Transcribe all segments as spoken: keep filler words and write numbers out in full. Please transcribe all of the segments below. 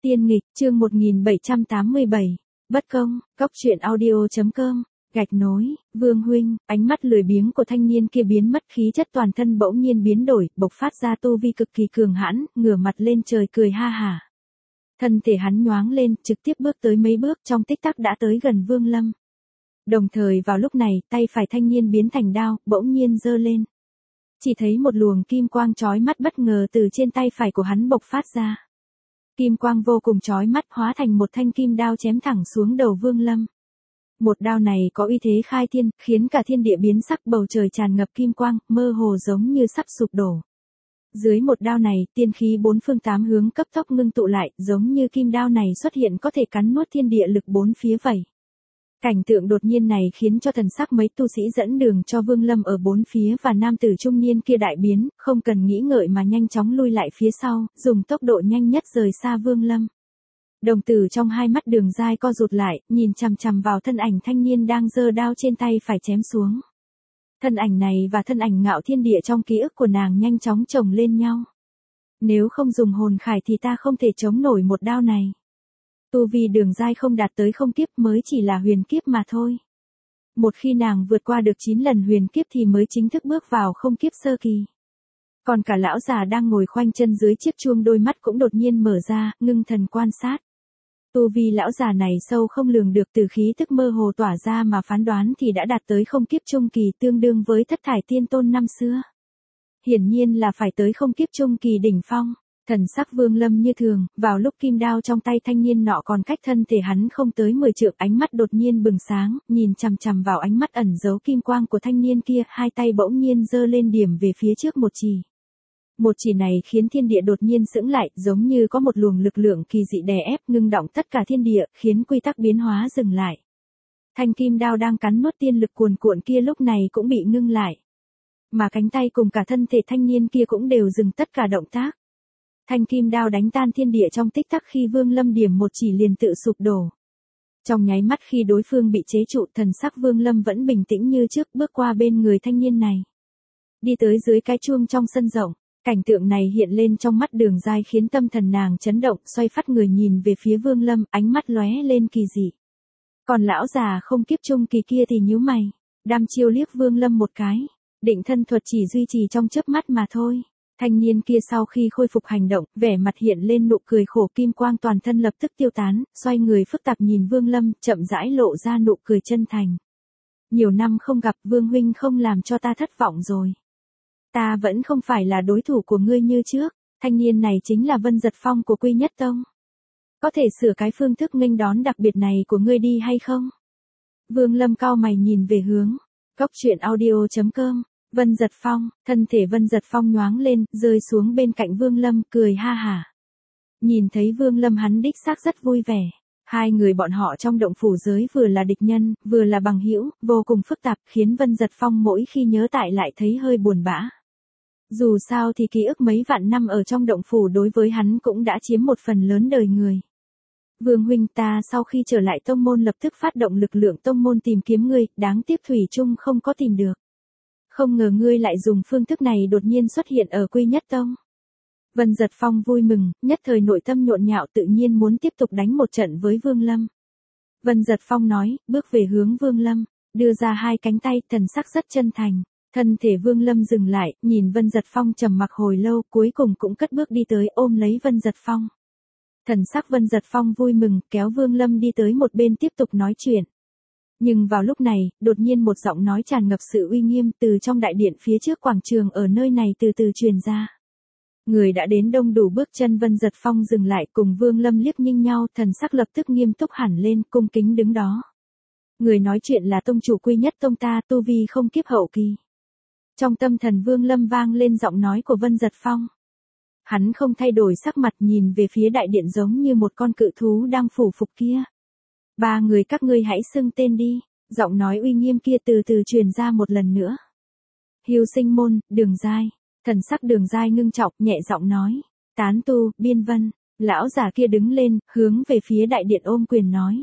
Tiên nghịch, chương một nghìn bảy trăm tám mươi bảy. Bất công, góc truyện audio.com, gạch nối, Vương huynh, ánh mắt lười biếng của thanh niên kia biến mất, khí chất toàn thân bỗng nhiên biến đổi, bộc phát ra tu vi cực kỳ cường hãn, ngửa mặt lên trời cười ha hả. Thân thể hắn nhoáng lên, trực tiếp bước tới mấy bước, trong tích tắc đã tới gần Vương Lâm. Đồng thời vào lúc này, tay phải thanh niên biến thành đao, bỗng nhiên giơ lên. Chỉ thấy một luồng kim quang chói mắt bất ngờ từ trên tay phải của hắn bộc phát ra. Kim quang vô cùng chói mắt hóa thành một thanh kim đao chém thẳng xuống đầu Vương Lâm. Một đao này có uy thế khai thiên, khiến cả thiên địa biến sắc, bầu trời tràn ngập kim quang, mơ hồ giống như sắp sụp đổ. Dưới một đao này, tiên khí bốn phương tám hướng cấp tốc ngưng tụ lại, giống như kim đao này xuất hiện có thể cắn nuốt thiên địa lực bốn phía vậy. Cảnh tượng đột nhiên này khiến cho thần sắc mấy tu sĩ dẫn đường cho Vương Lâm ở bốn phía và nam tử trung niên kia đại biến, không cần nghĩ ngợi mà nhanh chóng lui lại phía sau, dùng tốc độ nhanh nhất rời xa Vương Lâm. Đồng tử trong hai mắt Đường Giai co rụt lại, nhìn chằm chằm vào thân ảnh thanh niên đang giơ đao trên tay phải chém xuống. Thân ảnh này và thân ảnh Ngạo Thiên Địa trong ký ức của nàng nhanh chóng chồng lên nhau. Nếu không dùng hồn khải thì ta không thể chống nổi một đao này. Tu vi Đường Giai không đạt tới không kiếp, mới chỉ là huyền kiếp mà thôi. Một khi nàng vượt qua được chín lần huyền kiếp thì mới chính thức bước vào không kiếp sơ kỳ. Còn cả lão già đang ngồi khoanh chân dưới chiếc chuông đôi mắt cũng đột nhiên mở ra, ngưng thần quan sát. Tu vi lão già này sâu không lường được, từ khí tức mơ hồ tỏa ra mà phán đoán thì đã đạt tới không kiếp trung kỳ, tương đương với Thất Thải Tiên Tôn năm xưa. Hiển nhiên là phải tới không kiếp trung kỳ đỉnh phong. Thần sắc Vương Lâm như thường, vào lúc kim đao trong tay thanh niên nọ còn cách thân thể hắn không tới mười trượng, ánh mắt đột nhiên bừng sáng, nhìn chằm chằm vào ánh mắt ẩn giấu kim quang của thanh niên kia, hai tay bỗng nhiên giơ lên điểm về phía trước một chỉ. Một chỉ này khiến thiên địa đột nhiên sững lại, giống như có một luồng lực lượng kỳ dị đè ép ngưng động tất cả thiên địa, khiến quy tắc biến hóa dừng lại. Thanh kim đao đang cắn nuốt tiên lực cuồn cuộn kia lúc này cũng bị ngưng lại. Mà cánh tay cùng cả thân thể thanh niên kia cũng đều dừng tất cả động tác. Thanh kim đao đánh tan thiên địa trong tích tắc, khi Vương Lâm điểm một chỉ liền tự sụp đổ. Trong nháy mắt khi đối phương bị chế trụ, thần sắc Vương Lâm vẫn bình tĩnh như trước, bước qua bên người thanh niên này. Đi tới dưới cái chuông trong sân rộng, cảnh tượng này hiện lên trong mắt Đường Giai khiến tâm thần nàng chấn động, xoay phát người nhìn về phía Vương Lâm, ánh mắt lóe lên kỳ dị. Còn lão già không kiếp trung kỳ kia thì nhíu mày, đăm chiêu liếc Vương Lâm một cái, định thân thuật chỉ duy trì trong chớp mắt mà thôi. Thanh niên kia sau khi khôi phục hành động, vẻ mặt hiện lên nụ cười khổ, kim quang toàn thân lập tức tiêu tán, xoay người phức tạp nhìn Vương Lâm, chậm rãi lộ ra nụ cười chân thành. Nhiều năm không gặp, Vương huynh không làm cho ta thất vọng rồi. Ta vẫn không phải là đối thủ của ngươi như trước, thanh niên này chính là Vân Giật Phong của Quy Nhất Tông. Có thể sửa cái phương thức nghênh đón đặc biệt này của ngươi đi hay không? Vương Lâm cau mày nhìn về hướng góc truyện audio.com. Vân Giật Phong, thân thể Vân Giật Phong nhoáng lên, rơi xuống bên cạnh Vương Lâm, cười ha hả. Nhìn thấy Vương Lâm hắn đích xác rất vui vẻ. Hai người bọn họ trong động phủ giới vừa là địch nhân, vừa là bằng hữu, vô cùng phức tạp, khiến Vân Giật Phong mỗi khi nhớ tại lại thấy hơi buồn bã. Dù sao thì ký ức mấy vạn năm ở trong động phủ đối với hắn cũng đã chiếm một phần lớn đời người. Vương huynh, ta sau khi trở lại tông môn lập tức phát động lực lượng tông môn tìm kiếm ngươi, đáng tiếc thủy chung không có tìm được. Không ngờ ngươi lại dùng phương thức này đột nhiên xuất hiện ở Quy Nhất Tông. Vân Giật Phong vui mừng, nhất thời nội tâm nhộn nhạo, tự nhiên muốn tiếp tục đánh một trận với Vương Lâm. Vân Giật Phong nói, bước về hướng Vương Lâm, đưa ra hai cánh tay, thần sắc rất chân thành. Thân thể Vương Lâm dừng lại, nhìn Vân Giật Phong trầm mặc hồi lâu, cuối cùng cũng cất bước đi tới ôm lấy Vân Giật Phong. Thần sắc Vân Giật Phong vui mừng, kéo Vương Lâm đi tới một bên tiếp tục nói chuyện. Nhưng vào lúc này, đột nhiên một giọng nói tràn ngập sự uy nghiêm từ trong đại điện phía trước quảng trường ở nơi này từ từ truyền ra. Người đã đến đông đủ, bước chân Vân Giật Phong dừng lại, cùng Vương Lâm liếc nhìn nhau, thần sắc lập tức nghiêm túc hẳn lên, cung kính đứng đó. Người nói chuyện là tông chủ Quy Nhất Tông ta, tu vi không kiếp hậu kỳ. Trong tâm thần Vương Lâm vang lên giọng nói của Vân Giật Phong. Hắn không thay đổi sắc mặt, nhìn về phía đại điện giống như một con cự thú đang phủ phục kia. Ba người các ngươi hãy xưng tên đi, giọng nói uy nghiêm kia từ từ truyền ra một lần nữa. Hưu Sinh Môn, Đường Giai, thần sắc Đường Giai ngưng trọng, nhẹ giọng nói. Tán tu, Biên Vân, lão già kia đứng lên, hướng về phía đại điện ôm quyền nói.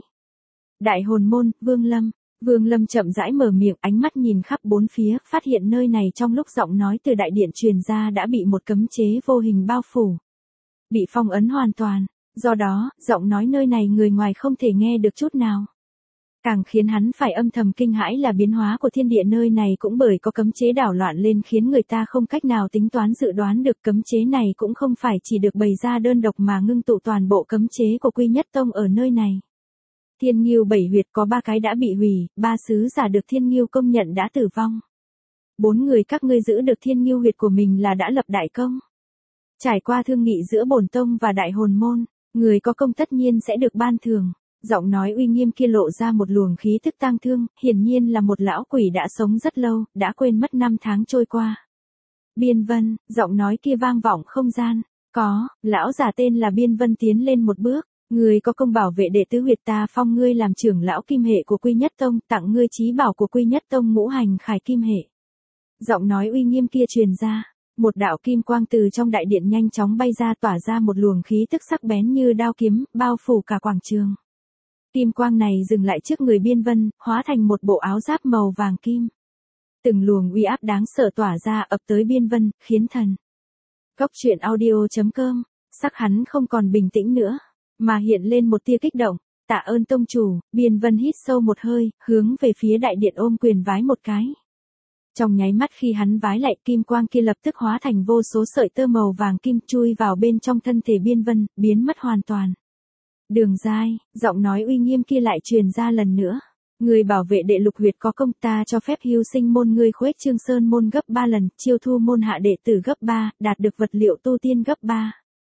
Đại Hồn Môn, Vương Lâm, Vương Lâm chậm rãi mở miệng, ánh mắt nhìn khắp bốn phía, phát hiện nơi này trong lúc giọng nói từ đại điện truyền ra đã bị một cấm chế vô hình bao phủ. Bị phong ấn hoàn toàn. Do đó, giọng nói nơi này người ngoài không thể nghe được chút nào. Càng khiến hắn phải âm thầm kinh hãi là biến hóa của thiên địa nơi này cũng bởi có cấm chế đảo loạn lên khiến người ta không cách nào tính toán dự đoán được. Cấm chế này cũng không phải chỉ được bày ra đơn độc mà ngưng tụ toàn bộ cấm chế của Quy Nhất Tông ở nơi này. Thiên Ngưu bảy huyệt có ba cái đã bị hủy, ba sứ giả được Thiên Ngưu công nhận đã tử vong. Bốn người các ngươi giữ được Thiên Ngưu huyệt của mình là đã lập đại công. Trải qua thương nghị giữa bổn tông và đại hồn môn, người có công tất nhiên sẽ được ban thưởng. Giọng nói uy nghiêm kia lộ ra một luồng khí tức tang thương, hiển nhiên là một lão quỷ đã sống rất lâu, đã quên mất năm tháng trôi qua. Biên Vân, giọng nói kia vang vọng không gian. Có, lão già tên là Biên Vân tiến lên một bước. Ngươi có công bảo vệ đệ tứ huyệt, ta phong ngươi làm trưởng lão kim hệ của Quy Nhất Tông, tặng ngươi chí bảo của Quy Nhất Tông ngũ hành khải kim hệ. Giọng nói uy nghiêm kia truyền ra, một đạo kim quang từ trong đại điện nhanh chóng bay ra, tỏa ra một luồng khí tức sắc bén như đao kiếm, bao phủ cả quảng trường. Kim quang này dừng lại trước người Biên Vân, hóa thành một bộ áo giáp màu vàng kim. Từng luồng uy áp đáng sợ tỏa ra ập tới Biên Vân, khiến thần. Cốc truyện audio chấm com, sắc hắn không còn bình tĩnh nữa, mà hiện lên một tia kích động. Tạ ơn tông chủ. Biên Vân hít sâu một hơi, hướng về phía đại điện ôm quyền vái một cái. Trong nháy mắt khi hắn vái lại, kim quang kia lập tức hóa thành vô số sợi tơ màu vàng kim chui vào bên trong thân thể Biên Vân, biến mất hoàn toàn. Đường Giai, giọng nói uy nghiêm kia lại truyền ra lần nữa. Người bảo vệ đệ lục huyệt có công, ta cho phép hưu sinh môn ngươi khuếch trương sơn môn gấp ba lần, chiêu thu môn hạ đệ tử gấp ba, đạt được vật liệu tu tiên gấp ba.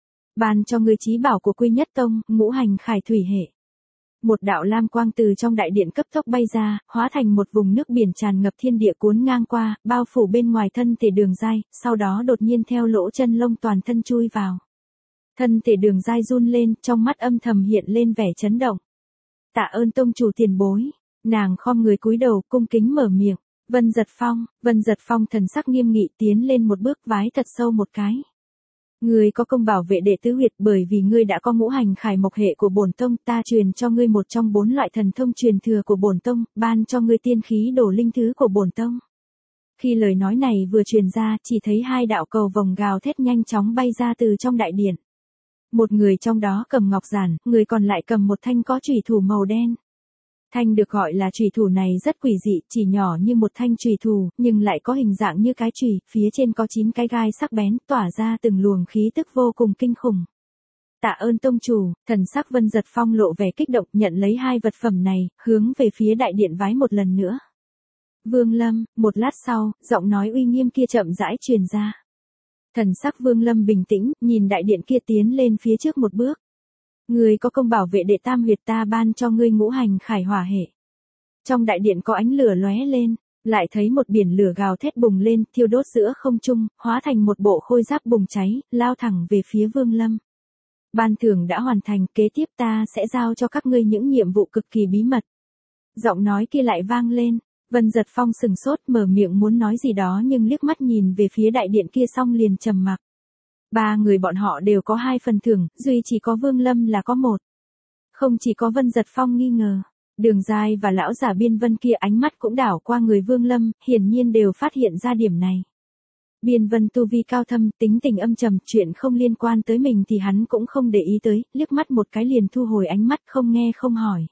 Ban cho ngươi chí bảo của Quy Nhất Tông, ngũ hành khải thủy hệ. Một đạo lam quang từ trong đại điện cấp tốc bay ra, hóa thành một vùng nước biển tràn ngập thiên địa cuốn ngang qua, bao phủ bên ngoài thân thể Đường Giai, sau đó đột nhiên theo lỗ chân lông toàn thân chui vào. Thân thể Đường Giai run lên, trong mắt âm thầm hiện lên vẻ chấn động. Tạ ơn tông chủ tiền bối. Nàng khom người cúi đầu, cung kính mở miệng. Vân Giật Phong. Vân Giật Phong thần sắc nghiêm nghị tiến lên một bước, vái thật sâu một cái. Ngươi có công bảo vệ đệ tứ huyệt, bởi vì ngươi đã có ngũ hành khải mộc hệ của bổn tông, ta truyền cho ngươi một trong bốn loại thần thông truyền thừa của bổn tông, ban cho ngươi tiên khí đổ linh thứ của bổn tông. Khi lời nói này vừa truyền ra, chỉ thấy hai đạo cầu vồng gào thét nhanh chóng bay ra từ trong đại điện. Một người trong đó cầm ngọc giản, người còn lại cầm một thanh có chùy thủ màu đen. Thanh được gọi là chùy thủ này rất quỷ dị, chỉ nhỏ như một thanh chùy thủ, nhưng lại có hình dạng như cái chùy, phía trên có chín cái gai sắc bén, tỏa ra từng luồng khí tức vô cùng kinh khủng. Tạ ơn tông chủ. Thần sắc Vân Giật Phong lộ vẻ kích động, nhận lấy hai vật phẩm này, hướng về phía đại điện vái một lần nữa. Vương Lâm. Một lát sau, giọng nói uy nghiêm kia chậm rãi truyền ra. Thần sắc Vương Lâm bình tĩnh, nhìn đại điện kia tiến lên phía trước một bước. Ngươi có công bảo vệ đệ tam huyệt, ta ban cho ngươi ngũ hành khải hỏa hệ. Trong đại điện có ánh lửa lóe lên, lại thấy một biển lửa gào thét bùng lên, thiêu đốt giữa không trung, hóa thành một bộ khôi giáp bùng cháy, lao thẳng về phía Vương Lâm. Ban thưởng đã hoàn thành, kế tiếp ta sẽ giao cho các ngươi những nhiệm vụ cực kỳ bí mật. Giọng nói kia lại vang lên. Vân Giật Phong sừng sốt, mở miệng muốn nói gì đó nhưng liếc mắt nhìn về phía đại điện kia xong liền trầm mặc. Ba người bọn họ đều có hai phần thưởng, duy chỉ có Vương Lâm là có một. Không chỉ có Vân Giật Phong nghi ngờ, Đường Giai và lão giả Biên Vân kia ánh mắt cũng đảo qua người Vương Lâm, hiển nhiên đều phát hiện ra điểm này. Biên Vân tu vi cao thâm, tính tình âm trầm, chuyện không liên quan tới mình thì hắn cũng không để ý tới, liếc mắt một cái liền thu hồi ánh mắt, không nghe không hỏi.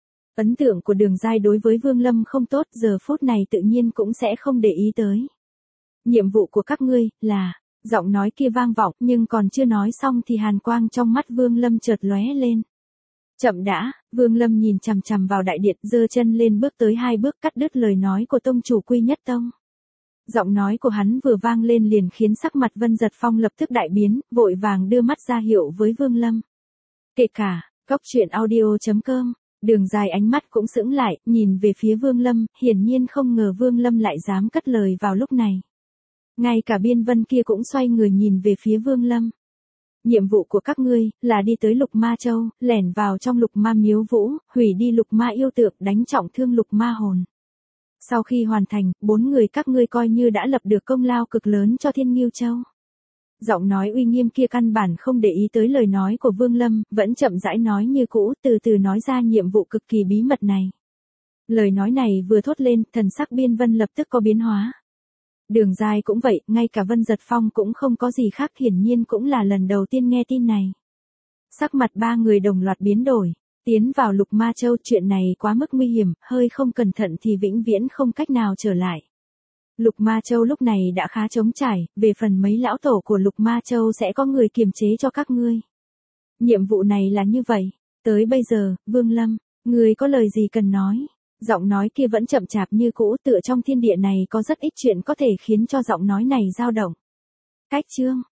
Ấn tượng của Đường Giai đối với Vương Lâm không tốt, giờ phút này tự nhiên cũng sẽ không để ý tới. Nhiệm vụ của các ngươi là, giọng nói kia vang vọng, nhưng còn chưa nói xong thì hàn quang trong mắt Vương Lâm chợt lóe lên. Chậm đã. Vương Lâm nhìn chằm chằm vào đại điện, giơ chân lên bước tới hai bước, cắt đứt lời nói của tông chủ Quy Nhất Tông. Giọng nói của hắn vừa vang lên liền khiến sắc mặt Vân Giật Phong lập tức đại biến, vội vàng đưa mắt ra hiệu với Vương Lâm. Kể cả, cốc truyện audio chấm com. Đường Dài ánh mắt cũng sững lại, nhìn về phía Vương Lâm, hiển nhiên không ngờ Vương Lâm lại dám cất lời vào lúc này. Ngay cả Biên Vân kia cũng xoay người nhìn về phía Vương Lâm. Nhiệm vụ của các ngươi là đi tới Lục Ma Châu, lẻn vào trong Lục Ma Miếu Vũ, hủy đi Lục Ma yêu tượng, đánh trọng thương Lục Ma hồn. Sau khi hoàn thành, bốn người các ngươi coi như đã lập được công lao cực lớn cho Thiên Ngưu Châu. Giọng nói uy nghiêm kia căn bản không để ý tới lời nói của Vương Lâm, vẫn chậm rãi nói như cũ, từ từ nói ra nhiệm vụ cực kỳ bí mật này. Lời nói này vừa thốt lên, thần sắc Biên Vân lập tức có biến hóa. Đường Giai cũng vậy, ngay cả Vân Giật Phong cũng không có gì khác, hiển nhiên cũng là lần đầu tiên nghe tin này. Sắc mặt ba người đồng loạt biến đổi. Tiến vào Lục Ma Châu chuyện này quá mức nguy hiểm, hơi không cẩn thận thì vĩnh viễn không cách nào trở lại. Lục Ma Châu lúc này đã khá trống trải, về phần mấy lão tổ của Lục Ma Châu sẽ có người kiềm chế cho các ngươi. Nhiệm vụ này là như vậy. Tới bây giờ, Vương Lâm, ngươi có lời gì cần nói? Giọng nói kia vẫn chậm chạp như cũ, tựa trong thiên địa này có rất ít chuyện có thể khiến cho giọng nói này dao động. Cách chương